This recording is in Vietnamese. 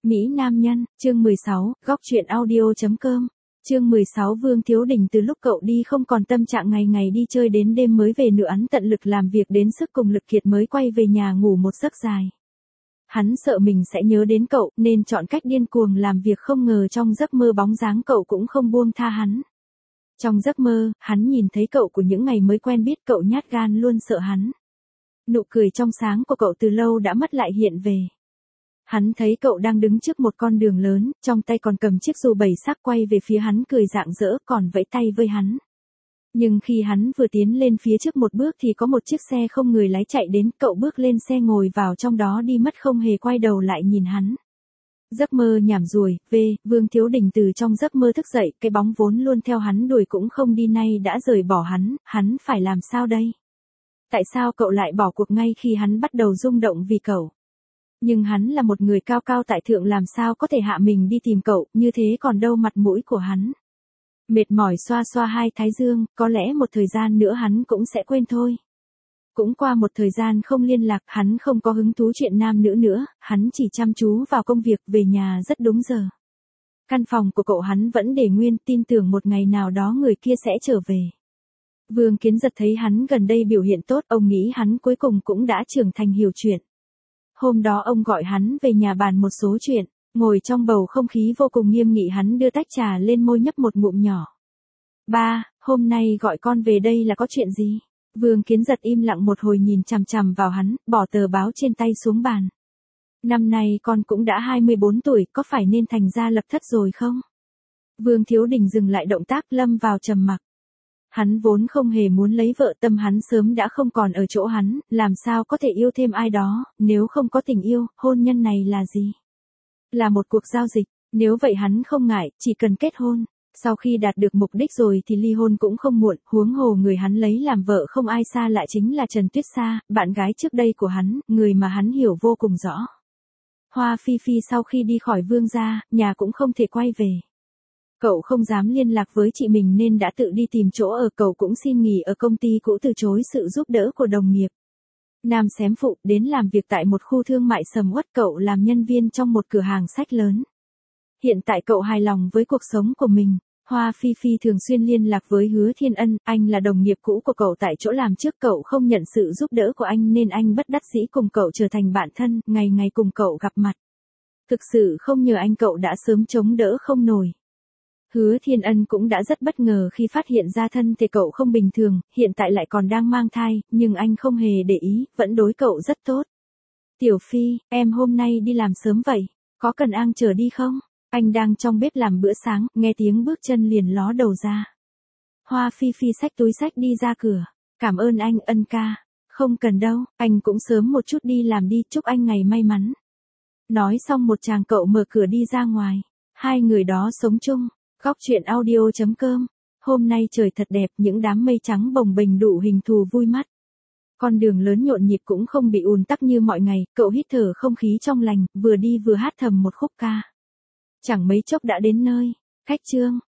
Mỹ Nam Nhân, chương 16, góc truyện audio.com. Chương 16 Vương Thiếu Đình từ lúc cậu đi không còn tâm trạng ngày ngày đi chơi đến đêm mới về nữa, hắn tận lực làm việc đến sức cùng lực kiệt mới quay về nhà ngủ một giấc dài. Hắn sợ mình sẽ nhớ đến cậu nên chọn cách điên cuồng làm việc, không ngờ trong giấc mơ bóng dáng cậu cũng không buông tha hắn. Trong giấc mơ, hắn nhìn thấy cậu của những ngày mới quen biết, cậu nhát gan luôn sợ hắn. Nụ cười trong sáng của cậu từ lâu đã mất lại hiện về. Hắn thấy cậu đang đứng trước một con đường lớn, trong tay còn cầm chiếc dù bảy sắc quay về phía hắn cười rạng rỡ còn vẫy tay với hắn. Nhưng khi hắn vừa tiến lên phía trước một bước thì có một chiếc xe không người lái chạy đến, cậu bước lên xe ngồi vào trong đó đi mất không hề quay đầu lại nhìn hắn. Giấc mơ nhảm ruồi, Vương Thiếu Đình từ trong giấc mơ thức dậy, cái bóng vốn luôn theo hắn đuổi cũng không đi nay đã rời bỏ hắn phải làm sao đây? Tại sao cậu lại bỏ cuộc ngay khi hắn bắt đầu rung động vì cậu? Nhưng hắn là một người cao cao tại thượng, làm sao có thể hạ mình đi tìm cậu, như thế còn đâu mặt mũi của hắn. Mệt mỏi xoa xoa hai thái dương, có lẽ một thời gian nữa hắn cũng sẽ quên thôi. Cũng qua một thời gian không liên lạc, hắn không có hứng thú chuyện nam nữ nữa, hắn chỉ chăm chú vào công việc, về nhà rất đúng giờ. Căn phòng của cậu hắn vẫn để nguyên, tin tưởng một ngày nào đó người kia sẽ trở về. Vương Kiến Giật thấy hắn gần đây biểu hiện tốt, ông nghĩ hắn cuối cùng cũng đã trưởng thành hiểu chuyện. Hôm đó ông gọi hắn về nhà bàn một số chuyện, ngồi trong bầu không khí vô cùng nghiêm nghị, hắn đưa tách trà lên môi nhấp một ngụm nhỏ. Ba, hôm nay gọi con về đây là có chuyện gì? Vương Kiến Giật im lặng một hồi nhìn chằm chằm vào hắn, bỏ tờ báo trên tay xuống bàn. Năm nay con cũng đã 24 tuổi, có phải nên thành gia lập thất rồi không? Vương Thiếu Đình dừng lại động tác, lâm vào trầm mặc. Hắn vốn không hề muốn lấy vợ, tâm hắn sớm đã không còn ở chỗ hắn, làm sao có thể yêu thêm ai đó, nếu không có tình yêu, hôn nhân này là gì? Là một cuộc giao dịch, nếu vậy hắn không ngại, chỉ cần kết hôn. Sau khi đạt được mục đích rồi thì ly hôn cũng không muộn, huống hồ người hắn lấy làm vợ không ai xa lạ chính là Trần Tuyết Sa, bạn gái trước đây của hắn, người mà hắn hiểu vô cùng rõ. Hoa Phi Phi sau khi đi khỏi Vương gia, nhà cũng không thể quay về. Cậu không dám liên lạc với chị mình nên đã tự đi tìm chỗ ở, cậu cũng xin nghỉ ở công ty cũ từ chối sự giúp đỡ của đồng nghiệp. Nam xém phụ, đến làm việc tại một khu thương mại sầm uất, cậu làm nhân viên trong một cửa hàng sách lớn. Hiện tại cậu hài lòng với cuộc sống của mình. Hoa Phi Phi thường xuyên liên lạc với Hứa Thiên Ân, anh là đồng nghiệp cũ của cậu tại chỗ làm trước, cậu không nhận sự giúp đỡ của anh nên anh bất đắc dĩ cùng cậu trở thành bạn thân, ngày ngày cùng cậu gặp mặt. Thực sự không nhờ anh cậu đã sớm chống đỡ không nổi. Hứa Thiên Ân cũng đã rất bất ngờ khi phát hiện ra thân thể cậu không bình thường, hiện tại lại còn đang mang thai, nhưng anh không hề để ý, vẫn đối cậu rất tốt. Tiểu Phi, em hôm nay đi làm sớm vậy, có cần An chở đi không? Anh đang trong bếp làm bữa sáng, nghe tiếng bước chân liền ló đầu ra. Hoa Phi Phi xách túi xách đi ra cửa. Cảm ơn anh, Ân ca. Không cần đâu, anh cũng sớm một chút đi làm đi, chúc anh ngày may mắn. Nói xong một chàng cậu mở cửa đi ra ngoài. Hai người đó sống chung. Góc truyện audio.com. Hôm nay trời thật đẹp, những đám mây trắng bồng bềnh đủ hình thù vui mắt. Con đường lớn nhộn nhịp cũng không bị ùn tắc như mọi ngày, cậu hít thở không khí trong lành, vừa đi vừa hát thầm một khúc ca. Chẳng mấy chốc đã đến nơi. Khách Trương,